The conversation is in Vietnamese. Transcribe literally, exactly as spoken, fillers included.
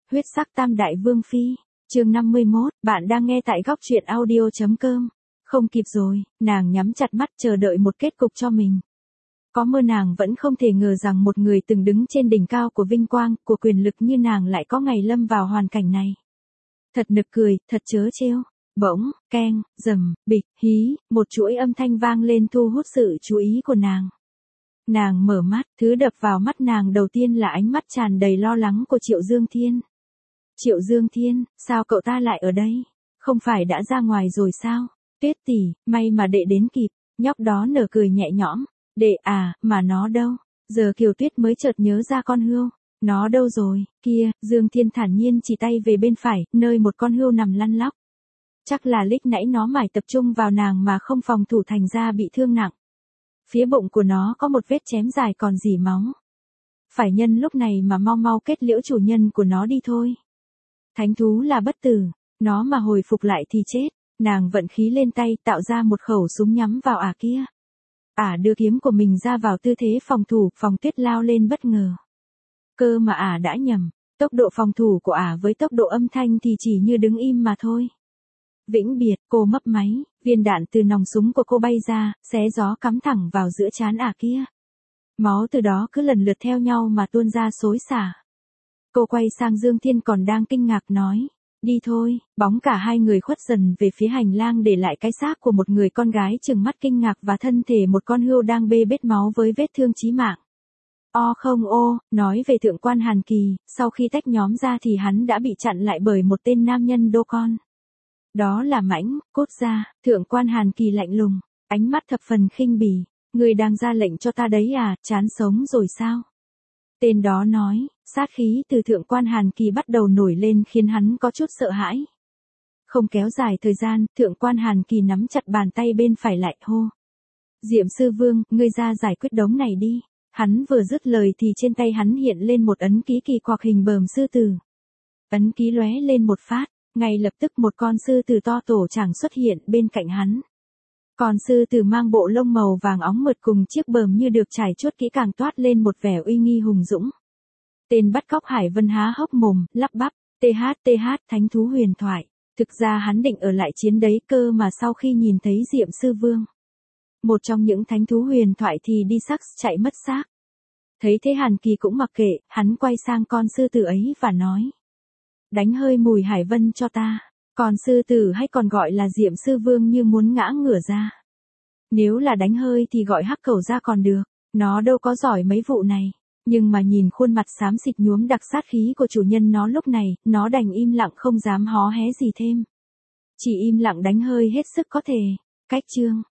Huyết sắc tam đại vương phi, chương năm mươi mốt, bạn đang nghe tại góc truyện audio chấm com. Không kịp rồi, nàng nhắm chặt mắt chờ đợi một kết cục cho mình. Có mơ nàng vẫn không thể ngờ rằng một người từng đứng trên đỉnh cao của vinh quang, của quyền lực như nàng lại có ngày lâm vào hoàn cảnh này. Thật nực cười, thật trớ trêu. Bỗng, keng, rầm, bịch, hí, một chuỗi âm thanh vang lên thu hút sự chú ý của nàng. Nàng mở mắt, thứ đập vào mắt nàng đầu tiên là ánh mắt tràn đầy lo lắng của Triệu Dương Thiên. Triệu Dương Thiên, sao cậu ta lại ở đây? Không phải đã ra ngoài rồi sao? Tuyết tỷ, may mà đệ đến kịp, nhóc đó nở cười nhẹ nhõm. Đệ à, mà nó đâu? Giờ Kiều Tuyết mới chợt nhớ ra con hươu. Nó đâu rồi? Kia, Dương Thiên thản nhiên chỉ tay về bên phải, nơi một con hươu nằm lăn lóc. Chắc là lúc nãy nó mải tập trung vào nàng mà không phòng thủ thành ra bị thương nặng. Phía bụng của nó có một vết chém dài còn rỉ máu. Phải nhân lúc này mà mau mau kết liễu chủ nhân của nó đi thôi. Thánh thú là bất tử, nó mà hồi phục lại thì chết. Nàng vận khí lên tay tạo ra một khẩu súng nhắm vào ả kia. Ả đưa kiếm của mình ra vào tư thế phòng thủ, Phòng Tuyết lao lên bất ngờ. Cơ mà ả đã nhầm, tốc độ phòng thủ của ả với tốc độ âm thanh thì chỉ như đứng im mà thôi. Vĩnh biệt, cô mấp máy, viên đạn từ nòng súng của cô bay ra, xé gió cắm thẳng vào giữa trán ả kia. Máu từ đó cứ lần lượt theo nhau mà tuôn ra xối xả. Cô quay sang Dương Thiên còn đang kinh ngạc nói, đi thôi, bóng cả hai người khuất dần về phía hành lang để lại cái xác của một người con gái trừng mắt kinh ngạc và thân thể một con hươu đang bê bết máu với vết thương chí mạng. O không ô, nói về thượng quan Hàn Kỳ, sau khi tách nhóm ra thì hắn đã bị chặn lại bởi một tên nam nhân đô con. Đó là Mãnh, Cốt Gia. Thượng quan Hàn Kỳ lạnh lùng, ánh mắt thập phần khinh bỉ. Người đang ra lệnh cho ta đấy à, chán sống rồi sao? Tên đó nói, sát khí từ thượng quan Hàn Kỳ bắt đầu nổi lên khiến hắn có chút sợ hãi. Không kéo dài thời gian, thượng quan Hàn Kỳ nắm chặt bàn tay bên phải lại hô. Diệm sư vương, ngươi ra giải quyết đống này đi. Hắn vừa dứt lời thì trên tay hắn hiện lên một ấn ký kỳ quặc hình bờm sư tử. Ấn ký lóe lên một phát. Ngay lập tức một con sư tử to tổ tràng xuất hiện bên cạnh hắn. Con sư tử mang bộ lông màu vàng óng mượt cùng chiếc bờm như được trải chuốt kỹ càng toát lên một vẻ uy nghi hùng dũng. Tên bắt cóc Hải Vân há hốc mồm, lắp bắp, tê hát tê hát thánh thú huyền thoại. Thực ra hắn định ở lại chiến đấy cơ mà sau khi nhìn thấy Diệm sư vương. Một trong những thánh thú huyền thoại thì đi sắc chạy mất xác. Thấy thế Hàn Kỳ cũng mặc kệ, hắn quay sang con sư tử ấy và nói. Đánh hơi mùi Hải Vân cho ta. Còn sư tử hay còn gọi là Diệm sư vương như muốn ngã ngửa ra. Nếu là đánh hơi thì gọi Hắc Cẩu ra còn được. Nó đâu có giỏi mấy vụ này. Nhưng mà nhìn khuôn mặt xám xịt nhuốm đặc sát khí của chủ nhân nó lúc này, nó đành im lặng không dám hó hé gì thêm. Chỉ im lặng đánh hơi hết sức có thể. Cách chương.